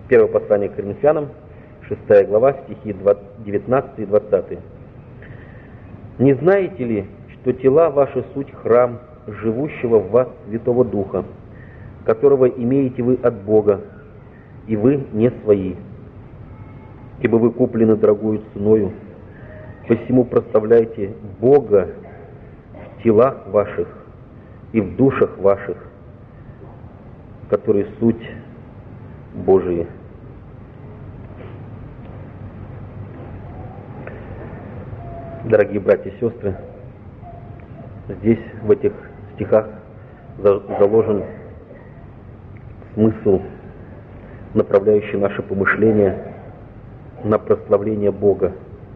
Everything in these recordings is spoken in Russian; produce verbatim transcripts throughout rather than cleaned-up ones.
Первое послание к Коринфянам, шестая глава, стихи девятнадцатый и двадцатый. «Не знаете ли, что тела ваши суть храм живущего в вас Святого Духа, которого имеете вы от Бога, и вы не свои, ибо вы куплены дорогою ценою, посему прославляйте Бога в телах ваших и в душах ваших, которые суть Божии». Дорогие братья и сестры, здесь, в этих стихах, заложен смысл, направляющий наше помышление на прославление Бога.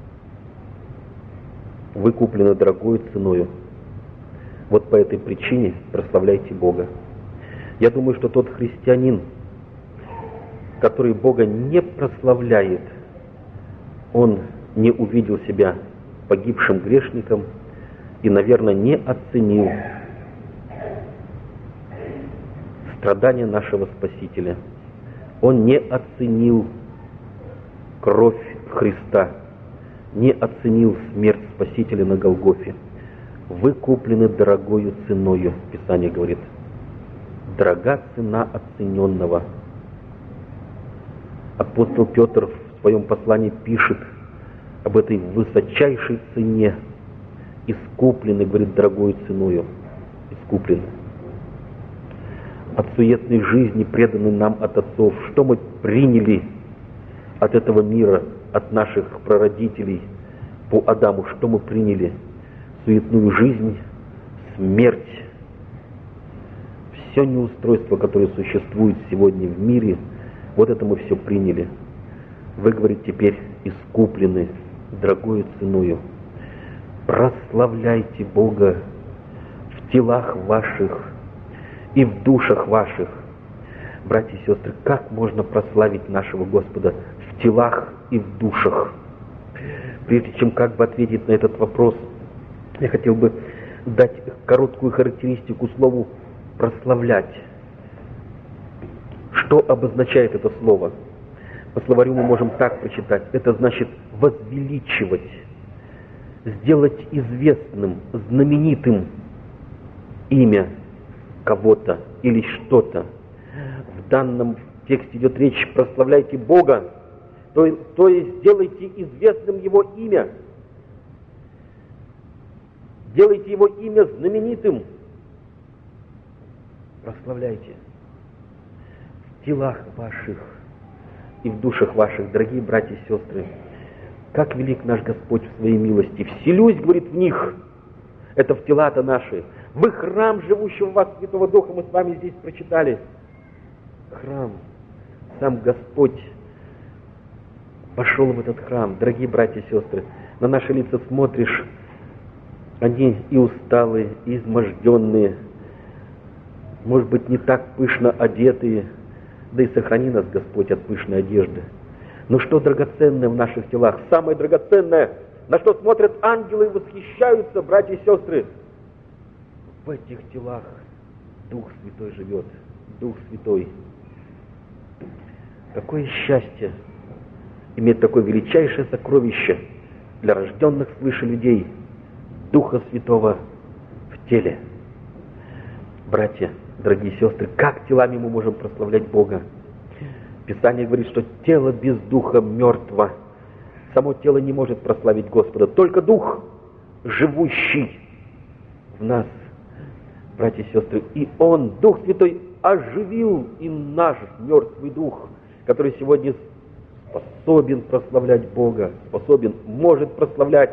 Вы куплены дорогою ценою. Вот по этой причине прославляйте Бога. Я думаю, что тот христианин, который Бога не прославляет, он не увидел себя погибшим грешником и, наверное, не оценил страдания нашего Спасителя. Он не оценил кровь Христа, не оценил смерть Спасителя на Голгофе. Вы куплены дорогою ценою, Писание говорит. Дорога цена оцененного. Апостол Петр в своем послании пишет об этой высочайшей цене. Искуплены, говорит, дорогою ценою. Искуплены. От суетной жизни, преданной нам от отцов, что мы приняли от этого мира, от наших прародителей по Адаму, что мы приняли? Суетную жизнь, смерть, все неустройство, которое существует сегодня в мире, вот это мы все приняли. Вы, говорит, теперь искуплены дорогою ценою. Прославляйте Бога в телах ваших и в душах ваших. Братья и сестры, как можно прославить нашего Господа в телах и в душах? Прежде чем как бы ответить на этот вопрос, я хотел бы дать короткую характеристику слову «прославлять». Что обозначает это слово? По словарю мы можем так прочитать. Это значит возвеличивать, сделать известным, знаменитым имя кого-то или что-то. В данном тексте идет речь «прославляйте Бога», то, то есть сделайте известным Его имя. Делайте Его имя знаменитым. Прославляйте в телах ваших и в душах ваших, дорогие братья и сестры. Как велик наш Господь в своей милости. Вселюсь, говорит, в них. Это в тела-то наши. Вы храм живущего в вас Святого Духа, мы с вами здесь прочитали. Храм. Сам Господь вошел в этот храм. Дорогие братья и сестры, на наши лица смотришь, они и усталые, и изможденные, может быть, не так пышно одетые, да и сохрани нас, Господь, от пышной одежды. Но что драгоценное в наших телах? Самое драгоценное, на что смотрят ангелы и восхищаются, братья и сестры. В этих телах Дух Святой живет. Дух Святой. Какое счастье иметь такое величайшее сокровище для рожденных свыше людей. Духа Святого в теле. Братья, дорогие сестры, как телами мы можем прославлять Бога? Писание говорит, что тело без духа мертво. Само тело не может прославить Господа. Только Дух, живущий в нас, братья и сестры. И Он, Дух Святой, оживил и наш мертвый дух, который сегодня способен прославлять Бога, способен, может прославлять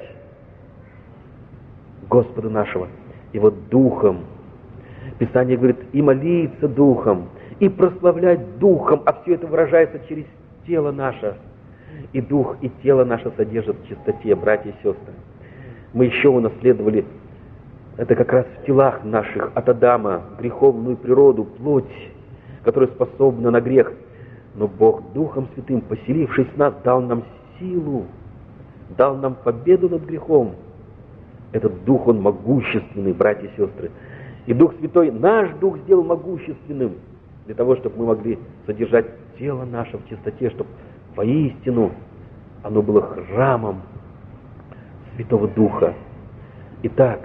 Господа нашего. И вот Духом, Писание говорит, и молиться Духом, и прославлять Духом, а все это выражается через тело наше. И Дух, и тело наше содержат в чистоте, братья и сестры. Мы еще унаследовали это как раз в телах наших от Адама, греховную природу, плоть, которая способна на грех. Но Бог Духом Святым, поселившись в нас, дал нам силу, дал нам победу над грехом. Этот Дух, Он могущественный, братья и сестры. И Дух Святой, наш Дух сделал могущественным. для того, чтобы мы могли содержать тело наше в чистоте, чтобы воистину оно было храмом Святого Духа. Итак,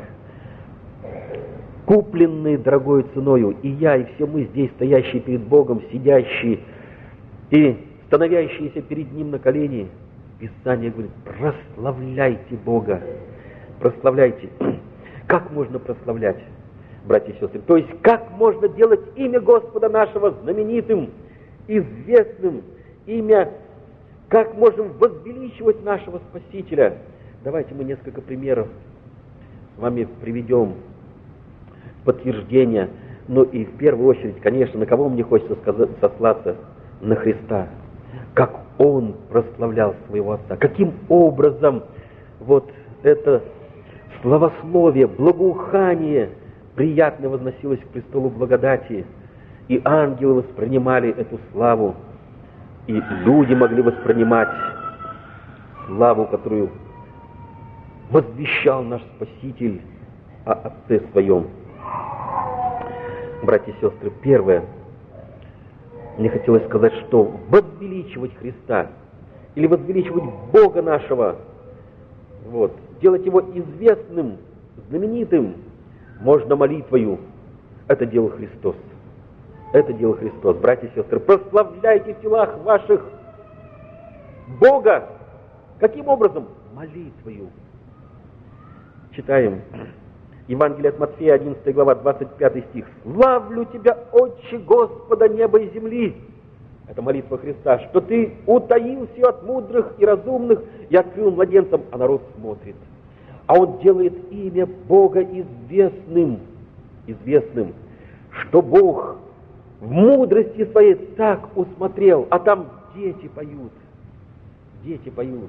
купленные дорогой ценою, и я, и все мы здесь, стоящие перед Богом, сидящие и становящиеся перед Ним на колени, Писание говорит: прославляйте Бога, прославляйте. Как можно прославлять, братья и сестры? То есть, как можно делать имя Господа нашего знаменитым, известным, имя, как можем возвеличивать нашего Спасителя? Давайте мы несколько примеров с вами приведем подтверждение. Ну и в первую очередь, конечно, на кого мне хочется сказать, сослаться? На Христа. Как Он прославлял своего Отца. Каким образом вот это славословие, благоухание приятно возносилось к престолу благодати. И ангелы воспринимали эту славу. И люди могли воспринимать славу, которую возвещал наш Спаситель о Отце Своем. Братья и сестры, первое, мне хотелось сказать, что возвеличивать Христа или возвеличивать Бога нашего, вот, делать Его известным, знаменитым, можно молитвою. Это делал Христос. Это делал Христос. Братья и сестры, прославляйте в телах ваших Бога. Каким образом? Молитвою. Читаем Евангелие от Матфея, одиннадцатая глава, двадцать пятый стих. «Славлю Тебя, Отче, Господа неба и земли». Это молитва Христа, что Ты утаил все от мудрых и разумных и открыл младенцам, а народ смотрит. А Он делает имя Бога известным, известным, что Бог в мудрости Своей так усмотрел, а там дети поют, дети поют.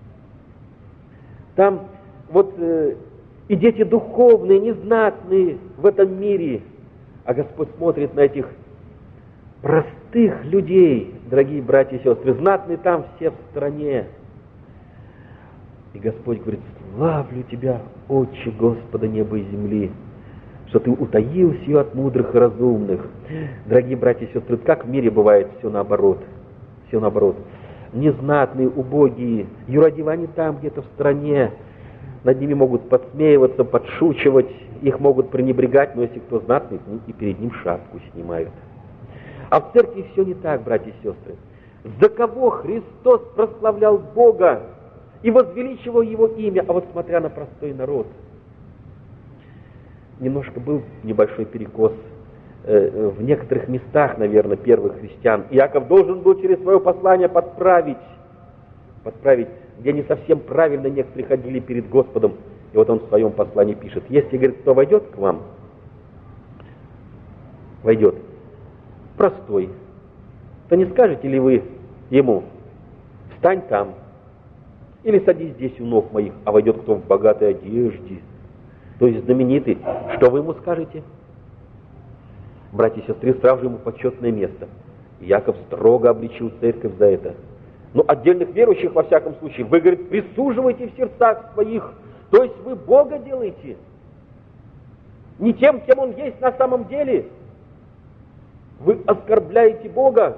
Там вот э, и дети духовные, незнатные в этом мире, а Господь смотрит на этих простых людей, дорогие братья и сестры, знатные там все в стране. И Господь говорит: славлю Тебя, Отче, Господа неба и земли, что Ты утаил все от мудрых и разумных. Дорогие братья и сестры, как в мире бывает все наоборот. Все наоборот. Незнатные, убогие, юродивые, они там где-то в стране. Над ними могут подсмеиваться, подшучивать, их могут пренебрегать, но если кто знатный, и перед ним шапку снимают. А в церкви все не так, братья и сестры. За кого Христос прославлял Бога и возвеличивал Его имя, а вот смотря на простой народ. Немножко был небольшой перекос э, в некоторых местах, наверное, первых христиан. Иаков должен был через свое послание подправить, подправить, где не совсем правильно некоторые ходили перед Господом. И вот он в своем послании пишет: если, говорит, кто войдет к вам, войдет простой, то не скажете ли вы ему: встань там, или садись здесь у ног моих, а войдет кто в богатой одежде, то есть знаменитый, что вы ему скажете? Братья и сестры, сразу же ему почетное место. Иаков строго обличил церковь за это. Но отдельных верующих, во всяком случае, вы, говорит, присуживаете в сердцах своих, то есть вы Бога делаете не тем, кем Он есть на самом деле. Вы оскорбляете Бога.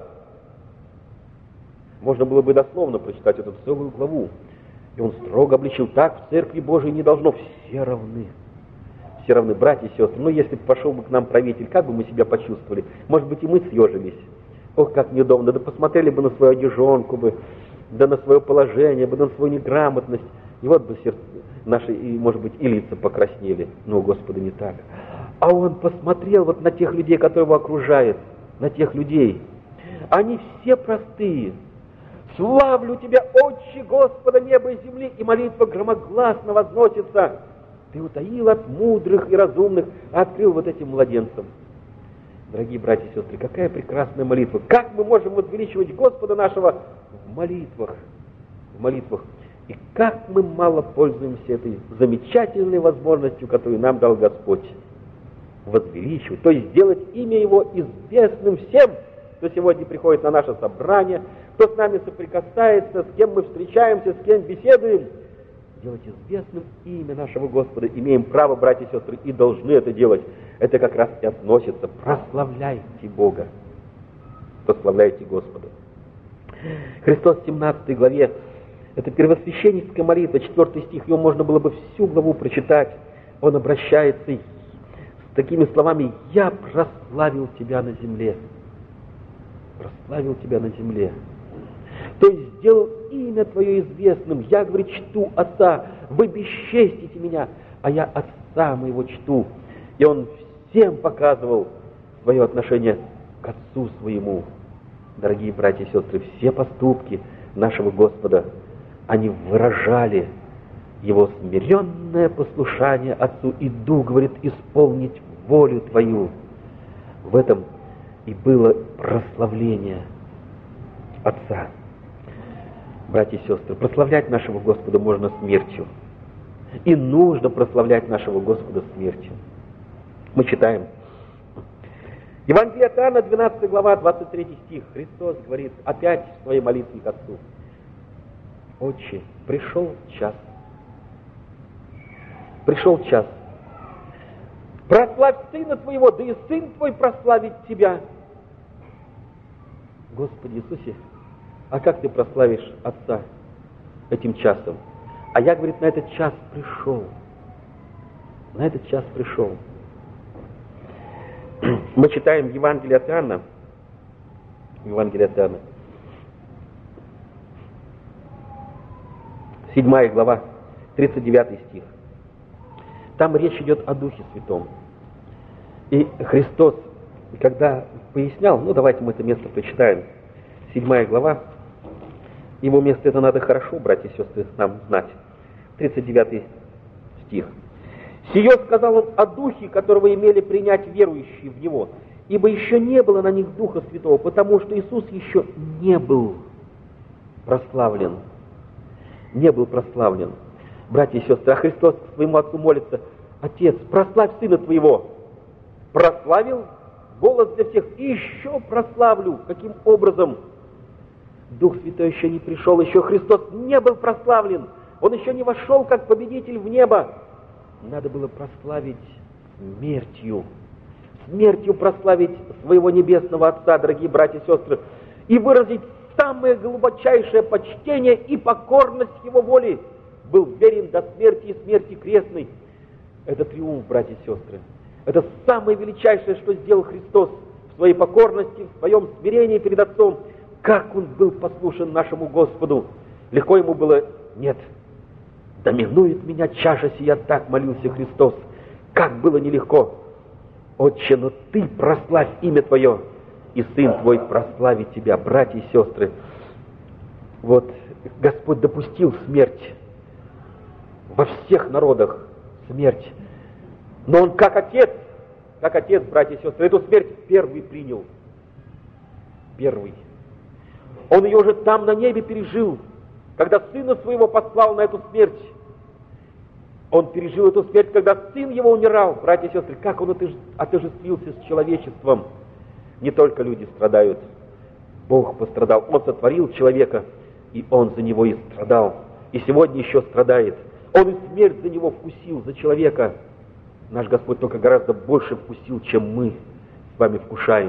Можно было бы дословно прочитать эту целую главу. И он строго обличил: так в Церкви Божией не должно, все равны. Все равны, братья и сестры. Но если бы пошел бы к нам правитель, как бы мы себя почувствовали? Может быть, и мы съежились. Ох, как неудобно. Да посмотрели бы на свою одежонку бы, да на свое положение, бы на свою неграмотность. И вот бы сердце наши, и, может быть, и лица покраснели. Но, Господи, не так. А он посмотрел вот на тех людей, которые его окружают, на тех людей. Они все простые. «Славлю Тебя, Отче, Господа неба и земли!» И молитва громогласно возносится. Ты утаил от мудрых и разумных, а открыл вот этим младенцам. Дорогие братья и сестры, какая прекрасная молитва! Как мы можем возвеличивать Господа нашего в молитвах? В молитвах. И как мы мало пользуемся этой замечательной возможностью, которую нам дал Господь. Возвеличивать, то есть сделать имя Его известным всем, кто сегодня приходит на наше собрание, кто с нами соприкасается, с кем мы встречаемся, с кем беседуем. Делать известным имя нашего Господа. Имеем право, братья и сестры, и должны это делать. Это как раз и относится. Прославляйте Бога. прославляйте Господа. Христос в семнадцатой главе, это первосвященническая молитва, четвертый стих, ее можно было бы всю главу прочитать. Он обращается с такими словами: «Я прославил тебя на земле». Прославил тебя на земле. То есть сделал имя твое известным. Я, говорит, чту Отца. Вы бесчестите меня, а я Отца моего чту. И он всем показывал свое отношение к Отцу своему. Дорогие братья и сестры, все поступки нашего Господа, они выражали его смиренное послушание Отцу. «Иду, говорит, исполнить волю твою». В этом и было прославление Отца. Братья и сестры, прославлять нашего Господа можно смертью. И нужно прославлять нашего Господа смертью. Мы читаем. Евангелие от Иоанна, двенадцатая глава, двадцать третий стих. Христос говорит опять в своей молитве к Отцу: «Отче, пришел час. Пришел час. Прославь Сына Твоего, да и Сын Твой прославит Тебя». Господи Иисусе, а как Ты прославишь Отца этим часом? А я, говорит, на этот час пришел. На этот час пришел. Мы читаем Евангелие от Иоанна. Евангелие от Иоанна. седьмая глава, тридцать девятый стих. Там речь идет о Духе Святом. И Христос, когда пояснял, ну давайте мы это место прочитаем. седьмая глава. Его место это надо хорошо, братья и сестры, нам знать. тридцать девятый стих. «Сие сказал он о Духе, которого имели принять верующие в Него, ибо еще не было на них Духа Святого, потому что Иисус еще не был прославлен». Не был прославлен. Братья и сестры, а Христос к своему Отцу молится: «Отец, прославь Сына Твоего». Прославил, голос для всех, и еще прославлю. Каким образом? Дух Святой еще не пришел, еще Христос не был прославлен. Он еще не вошел как победитель в небо. Надо было прославить смертью. Смертью прославить своего небесного Отца, дорогие братья и сестры, и выразить самое глубочайшее почтение и покорность Его воли. Был верен до смерти и смерти крестной. Это триумф, братья и сестры. Это самое величайшее, что сделал Христос в своей покорности, в своем смирении перед Отцом. Как Он был послушен нашему Господу. Легко Ему было? Нет. «Доминует меня чаша сия», так молился Христос. Как было нелегко. «Отче, но Ты прославь имя Твое, и Сын Твой прославит Тебя». Братья и сестры, вот Господь допустил смерть во всех народах, смерть. Но Он как Отец, как Отец, братья и сестры, эту смерть первый принял. Первый. Он ее уже там на небе пережил, когда Сына Своего послал на эту смерть. Он пережил эту смерть, когда Сын Его умирал. Братья и сестры, как Он отождествился с человечеством. Не только люди страдают. Бог пострадал. Он сотворил человека, и Он за него и страдал. И сегодня еще страдает. Он и смерть за него вкусил, за человека. Наш Господь только гораздо больше вкусил, чем мы с вами вкушаем.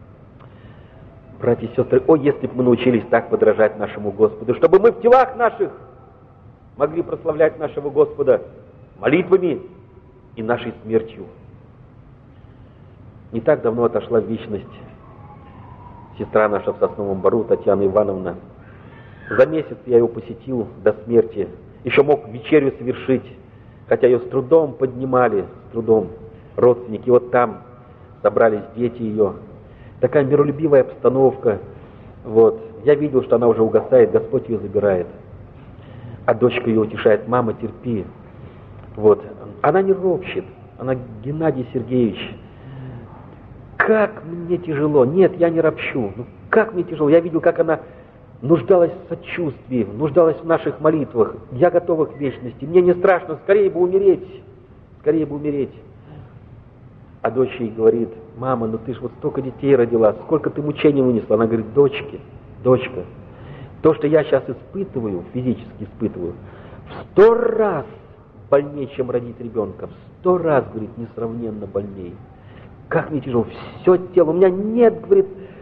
Братья и сестры, о, если бы мы научились так подражать нашему Господу, чтобы мы в телах наших могли прославлять нашего Господа молитвами и нашей смертью. Не так давно отошла в вечность сестра наша в Сосновом Бору, Татьяна Ивановна. За месяц я ее посетил до смерти. Еще мог вечерю совершить, хотя ее с трудом поднимали, с трудом родственники. Вот там собрались дети ее. Такая миролюбивая обстановка. Вот. Я видел, что она уже угасает, Господь ее забирает. А дочка ее утешает: «Мама, терпи». Вот. Она не ропщет. Она: «Геннадий Сергеевич, как мне тяжело». Нет, я не ропщу. Ну, как мне тяжело. Я видел, как она нуждалась в сочувствии, нуждалась в наших молитвах. Я готова к вечности. Мне не страшно, скорее бы умереть. Скорее бы умереть. А дочь ей говорит: «Мама, ну ты ж вот столько детей родила, сколько ты мучений вынесла». Она говорит: «Дочки, дочка, то, что я сейчас испытываю, физически испытываю, в сто раз больнее, чем родить ребенка. В сто раз, говорит, несравненно больнее. Как мне тяжело, все тело. У меня нет, говорит,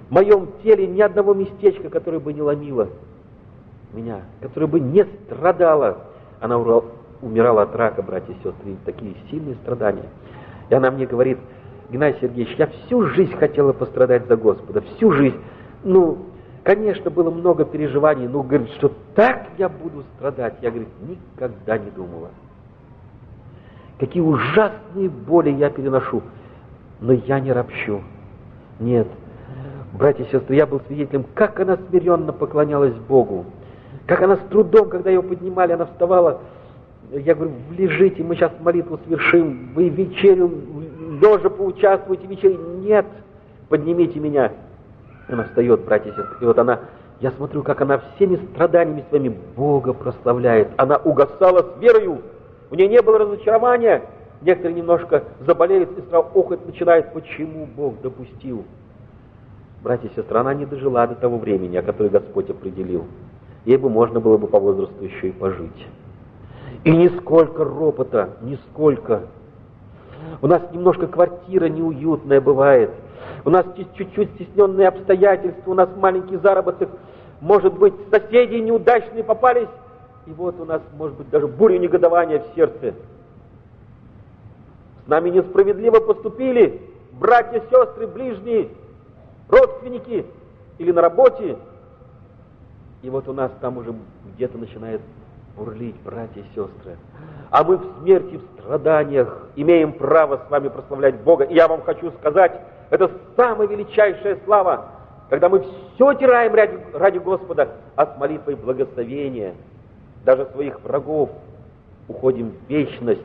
в моем теле ни одного местечка, которое бы не ломило меня, которое бы не страдало. Она умирала от рака, братья и сестры, и такие сильные страдания. И она мне говорит: Геннадий Сергеевич, я всю жизнь хотела пострадать за Господа, всю жизнь. Ну, конечно, было много переживаний, но, говорит, что так я буду страдать, я, говорит, никогда не думала. Какие ужасные боли я переношу, но я не ропщу. Нет, братья и сестры, я был свидетелем, как она смиренно поклонялась Богу, как она с трудом, когда ее поднимали, она вставала. Я говорю: лежите, мы сейчас молитву свершим, вы вечерю лежа поучаствуйте в вечере. Нет, поднимите меня. Она встает, братья и сестры, и вот она, я смотрю, как она всеми страданиями своими Бога прославляет. Она угасала с верою, у нее не было разочарования. Некоторые немножко заболеют и сразу охоть начинают, почему Бог допустил. Братья и сестры, она не дожила до того времени, о котором Господь определил. Ей бы можно было бы по возрасту еще и пожить. И нисколько ропота, нисколько. У нас немножко квартира неуютная бывает. У нас чуть-чуть стесненные обстоятельства, у нас маленький заработок. Может быть, соседи неудачные попались. И вот у нас, может быть, даже буря негодования в сердце. С нами несправедливо поступили братья, сестры, ближние, родственники или на работе. И вот у нас там уже где-то начинает бурлить, братья и сестры. А мы в смерти, в страданиях имеем право с вами прославлять Бога. И я вам хочу сказать, это самая величайшая слава, когда мы все теряем ради, ради Господа, а с молитвой благословения, даже своих врагов, уходим в вечность.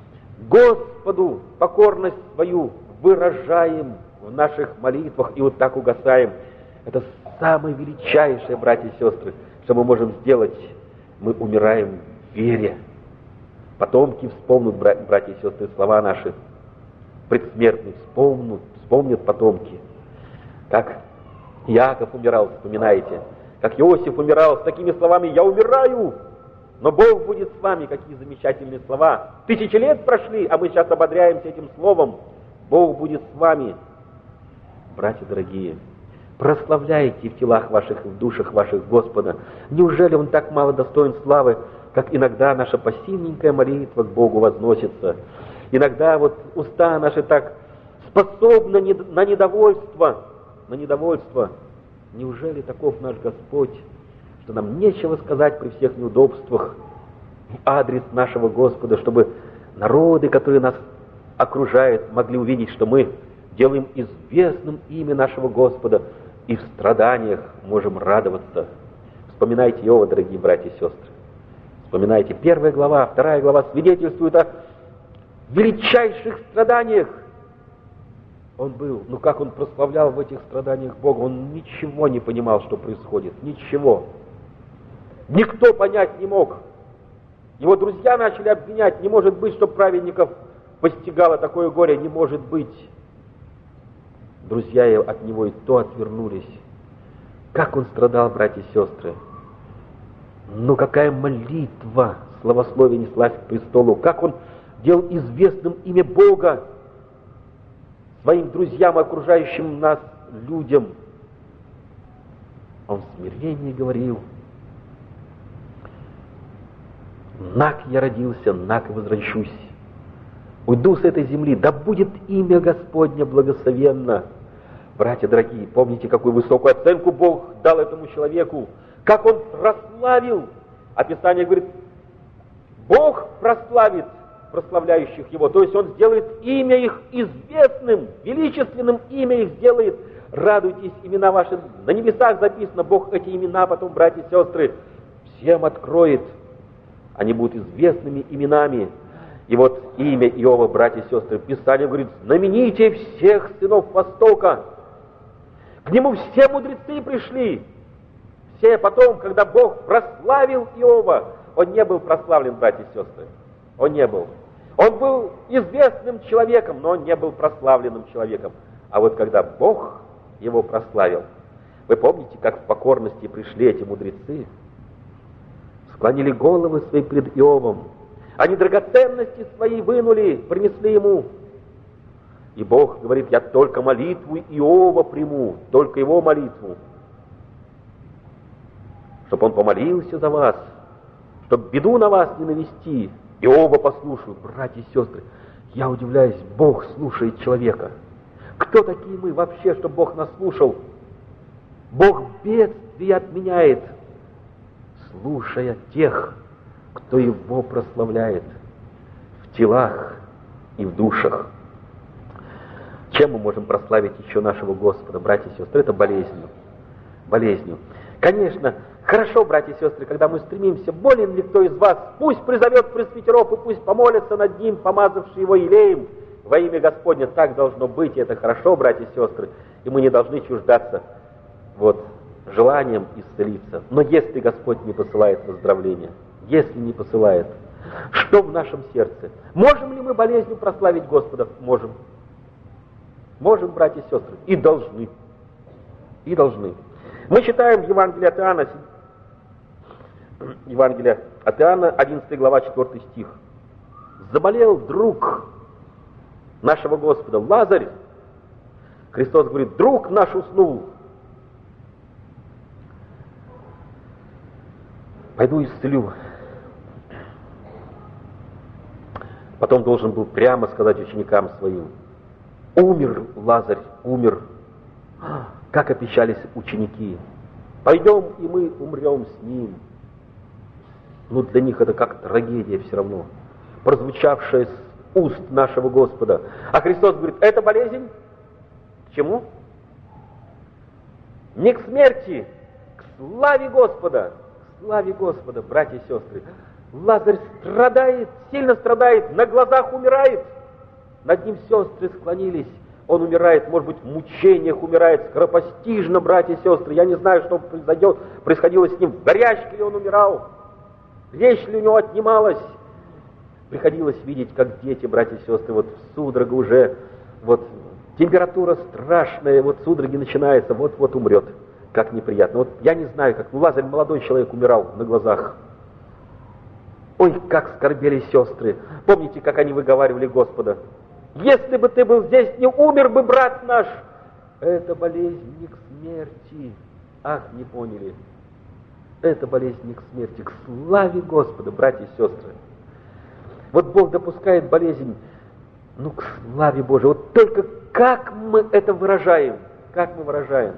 Господу покорность свою выражаем в наших молитвах и вот так угасаем. Это самое величайшее, братья и сестры, что мы можем сделать. Мы умираем в вере. Потомки вспомнят, братья и сестры, слова наши предсмертные, вспомнят, вспомнят потомки. Как Иаков умирал, вспоминаете, как Иосиф умирал с такими словами: «Я умираю, но Бог будет с вами». Какие замечательные слова. Тысячи лет прошли, а мы сейчас ободряемся этим словом: Бог будет с вами. Братья дорогие, прославляйте в телах ваших и в душах ваших Господа. Неужели Он так мало достоин славы, как иногда наша пассивненькая молитва к Богу возносится? Иногда вот уста наши так способны на недовольство, на недовольство. Неужели таков наш Господь, что нам нечего сказать при всех неудобствах в адрес нашего Господа, чтобы народы, которые нас окружают, могли увидеть, что мы делаем известным имя нашего Господа и в страданиях можем радоваться. Вспоминайте Иова, дорогие братья и сестры. Вспоминайте, первая глава, вторая глава свидетельствует о величайших страданиях. Он был, ну как он прославлял в этих страданиях Бога, он ничего не понимал, что происходит, ничего. Никто понять не мог. Его друзья начали обвинять: не может быть, что праведников постигало такое горе, не может быть. Друзья от него и то отвернулись. Как он страдал, братья и сестры. Ну какая молитва, славословие неслась к престолу. Как он делал известным имя Бога своим друзьям, окружающим нас людям. Он в смирении говорил: «Нак я родился, нак возвращусь. Уйду с этой земли, да будет имя Господне благословенно». Братья дорогие, помните, какую высокую оценку Бог дал этому человеку, как он прославил. Описание говорит: Бог прославит прославляющих его, то есть он сделает имя их известным, величественным имя их сделает. Радуйтесь, имена ваши на небесах записано. Бог эти имена потом, братья и сестры, всем откроет. Они будут известными именами. И вот имя Иова, братья и сестры, Писание говорит: знаменитее всех сынов Востока. К нему все мудрецы пришли. Все потом, когда Бог прославил Иова, он не был прославлен, братья и сестры. Он не был. Он был известным человеком, но он не был прославленным человеком. А вот когда Бог его прославил, вы помните, как в покорности пришли эти мудрецы, склонили головы свои пред Иовом, они драгоценности свои вынули, принесли ему. И Бог говорит: я только молитву Иова приму, только его молитву, чтобы он помолился за вас, чтобы беду на вас не навести. Иова послушают. Братья и сестры, я удивляюсь, Бог слушает человека. Кто такие мы вообще, чтобы Бог нас слушал? Бог бедствия отменяет, слушая тех, кто его прославляет в телах и в душах. Чем мы можем прославить еще нашего Господа, братья и сестры? Это болезнью. Болезнью. Конечно, хорошо, братья и сестры, когда мы стремимся, болен ли кто из вас, пусть призовет пресвитеров и пусть помолятся над ним, помазавший его елеем во имя Господне. Так должно быть, и это хорошо, братья и сестры, и мы не должны чуждаться вот, желанием исцелиться. Но если Господь не посылает выздоровления, если не посылает, что в нашем сердце? Можем ли мы болезнью прославить Господа? Можем. Можем, братья и сестры, и должны. И должны. Мы читаем Евангелие от Иоанна, Евангелие от Иоанна, одиннадцатая глава, четвёртый стих. Заболел друг нашего Господа, Лазарь. Христос говорит: друг наш уснул. Пойду исцелю. Потом должен был прямо сказать ученикам своим: умер Лазарь, умер. Как опечались ученики. Пойдем, и мы умрем с ним. Ну, для них это как трагедия все равно, прозвучавшая с уст нашего Господа. А Христос говорит: это болезнь к чему? Не к смерти, к славе Господа. К славе Господа, братья и сестры. Лазарь страдает, сильно страдает, на глазах умирает. Над ним сестры склонились. Он умирает, может быть, в мучениях умирает, скоропостижно, братья и сестры. Я не знаю, что произойдет, происходило с ним. В горячке ли он умирал? Речь ли у него отнималась? Приходилось видеть, как дети, братья и сестры, вот судорога уже, вот температура страшная, вот судороги начинаются, вот-вот умрет. Как неприятно. Вот я не знаю, как, ну, Лазарь, молодой человек, умирал на глазах. Ой, как скорбели сестры. Помните, как они выговаривали Господа? Если бы ты был здесь, не умер бы брат наш. Это болезнь не к смерти. Ах, не поняли. Это болезнь не к смерти, к славе Господа, братья и сестры. Вот Бог допускает болезнь, ну, к славе Божией. Вот только как мы это выражаем? Как мы выражаем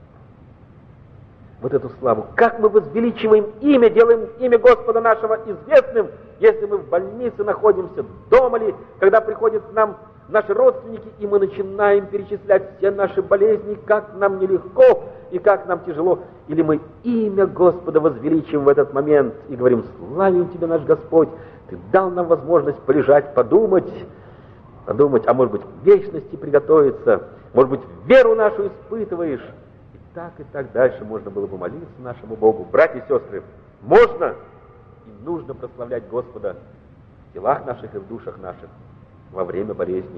вот эту славу? Как мы возвеличиваем имя, делаем имя Господа нашего известным, если мы в больнице находимся, дома ли, когда приходят к нам наши родственники, и мы начинаем перечислять все наши болезни, как нам нелегко и как нам тяжело. Или мы имя Господа возвеличиваем в этот момент и говорим: славим Тебя, наш Господь, Ты дал нам возможность полежать, подумать, подумать, а может быть, к вечности приготовиться, может быть, веру нашу испытываешь. И так, и так дальше можно было бы молиться нашему Богу. Братья и сестры, можно и нужно прославлять Господа в телах наших и в душах наших во время болезни.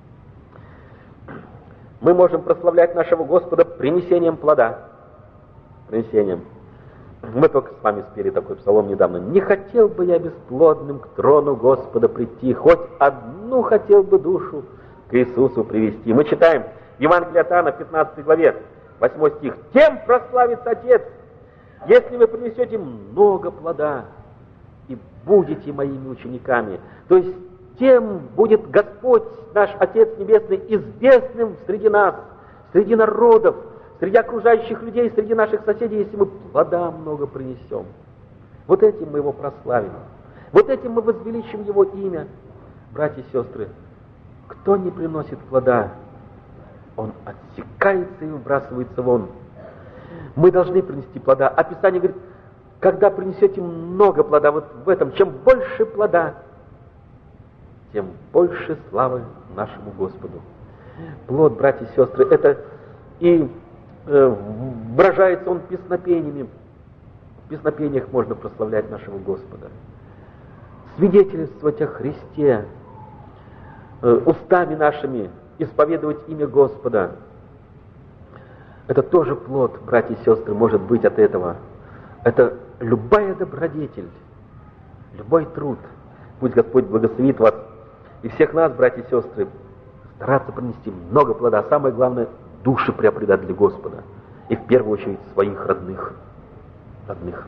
Мы можем прославлять нашего Господа принесением плода. Принесением. Мы только с вами спели такой псалом недавно. «Не хотел бы я бесплодным к трону Господа прийти, хоть одну хотел бы душу к Иисусу привести». Мы читаем в Евангелии от Иоанна, пятнадцатой главе, восьмой стих. «Тем прославится Отец, если вы принесете много плода и будете моими учениками». То есть тем будет Господь, наш Отец Небесный, известным среди нас, среди народов, среди окружающих людей, среди наших соседей, если мы плода много принесем. Вот этим мы Его прославим. Вот этим мы возвеличим Его имя. Братья и сестры, кто не приносит плода, он отсекается и выбрасывается вон. Мы должны принести плода. А Писание говорит: когда принесете много плода, вот в этом, чем больше плода, тем больше славы нашему Господу. Плод, братья и сестры, это и э, выражается он песнопениями. В песнопениях можно прославлять нашего Господа. Свидетельствовать о Христе, э, устами нашими исповедовать имя Господа. Это тоже плод, братья и сестры, может быть от этого. Это любая добродетель, любой труд. Пусть Господь благословит вас и всех нас, братья и сестры, стараться принести много плода, а самое главное, души приобретать для Господа. И в первую очередь своих родных. родных.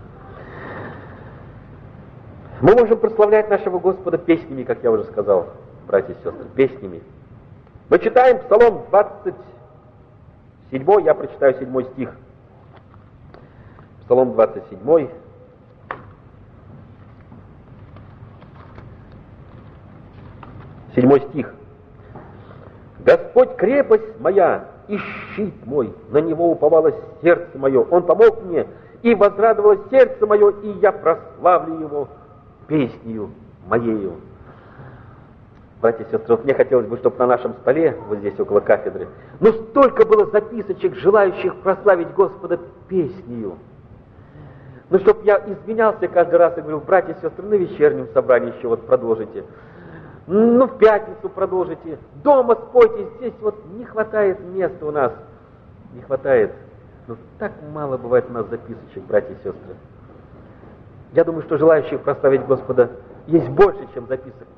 Мы можем прославлять нашего Господа песнями, как я уже сказал, братья и сестры, песнями. Мы читаем Псалом двадцать седьмой, я прочитаю седьмой стих. Псалом двадцать седьмой. Седьмой стих. «Господь крепость моя и щит мой, на Него уповало сердце мое, Он помог мне, и возрадовалось сердце мое, и я прославлю Его песнею моею». Братья и сестры, вот мне хотелось бы, чтобы на нашем столе, вот здесь около кафедры, ну столько было записочек, желающих прославить Господа песнею. Ну, чтоб я извинялся каждый раз и говорил: братья и сестры, на вечернем собрании еще вот продолжите. Ну, в пятницу продолжите. Дома спойте, здесь вот не хватает места у нас. Не хватает. Ну, так мало бывает у нас записочек, братья и сестры. Я думаю, что желающих прославить Господа есть больше, чем записок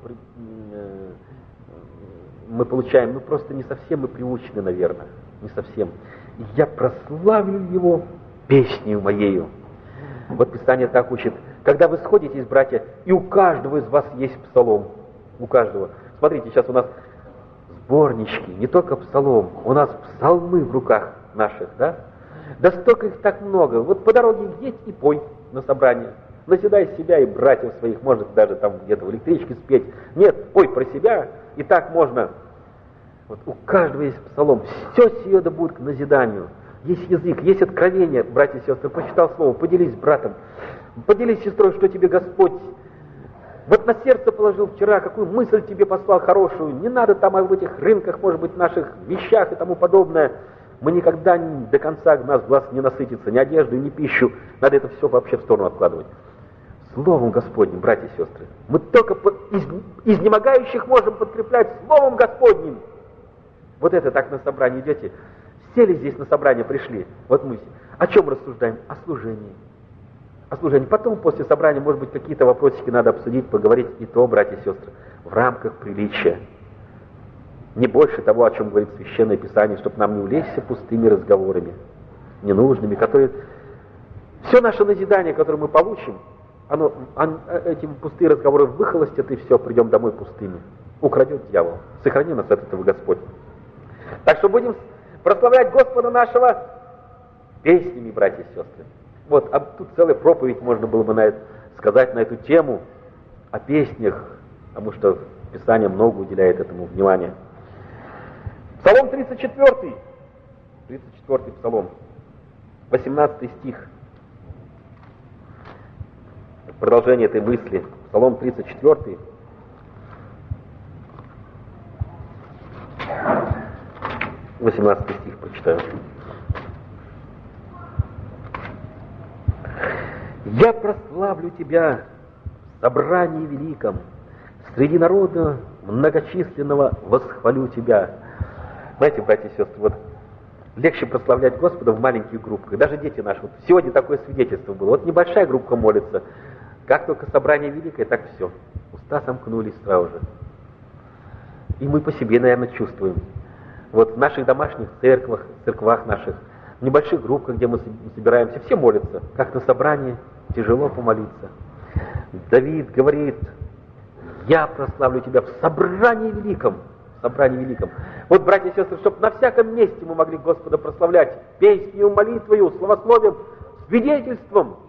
мы получаем. Ну, просто не совсем мы приучены, наверное. Не совсем. Я прославлю Его песнею моею. Вот Писание так учит. Когда вы сходитесь, братья, и у каждого из вас есть псалом. У каждого. Смотрите, сейчас у нас сборнички, не только псалом, у нас псалмы в руках наших, да? Да столько их так много. Вот по дороге едь и пой на собрание. Наседай себя и братьев своих, может даже там где-то в электричке спеть. Нет, пой про себя, и так можно. Вот у каждого есть псалом. Все сие да будет к назиданию. Есть язык, есть откровение, братья и сестры. Почитал слово, поделись с братом, поделись с сестрой, что тебе Господь вот на сердце положил вчера, какую мысль тебе послал хорошую. Не надо там об этих рынках, может быть, наших вещах и тому подобное. Мы никогда не, до конца нас глаз не насытится, ни одежду, ни пищу. Надо это все вообще в сторону откладывать. Словом Господним, братья и сестры. Мы только из, изнемогающих можем подкреплять Словом Господним. Вот это так на собрание идете. Сели здесь на собрание, пришли. Вот мы о чем рассуждаем? О служении. О служении. Потом, после собрания, может быть, какие-то вопросики надо обсудить, поговорить. И то, братья и сестры, в рамках приличия. Не больше того, о чем говорит Священное Писание, чтобы нам не улечься пустыми разговорами, ненужными, которые... Все наше назидание, которое мы получим, оно, он, эти пустые разговоры выхолостят, и все, придем домой пустыми. Украдет дьявол. Сохрани нас от этого Господь. Так что будем прославлять Господа нашего песнями, братья и сестры. Вот, а тут целая проповедь можно было бы на это, сказать на эту тему, о песнях, потому что Писание много уделяет этому внимания. Псалом тридцать четвёртый. тридцать четвёртый Псалом. восемнадцатый стих. Продолжение этой мысли. Псалом тридцать четвёртый. восемнадцатый стих прочитаю. «Я прославлю Тебя в собрании великом, среди народа многочисленного восхвалю Тебя». Знаете, братья и сестры, вот легче прославлять Господа в маленьких группах. Даже дети наши. Вот сегодня такое свидетельство было. Вот небольшая группа молится. Как только собрание великое, так все. Уста сомкнулись сразу же. И мы по себе, наверное, чувствуем. Вот в наших домашних церквах, церквах наших, в небольших группах, где мы собираемся, все молятся. Как на собрании тяжело помолиться. Давид говорит: «Я прославлю Тебя в собрании великом». В собрании великом. Вот, братья и сестры, чтобы на всяком месте мы могли Господа прославлять песнью, молитвою, словословием, свидетельством.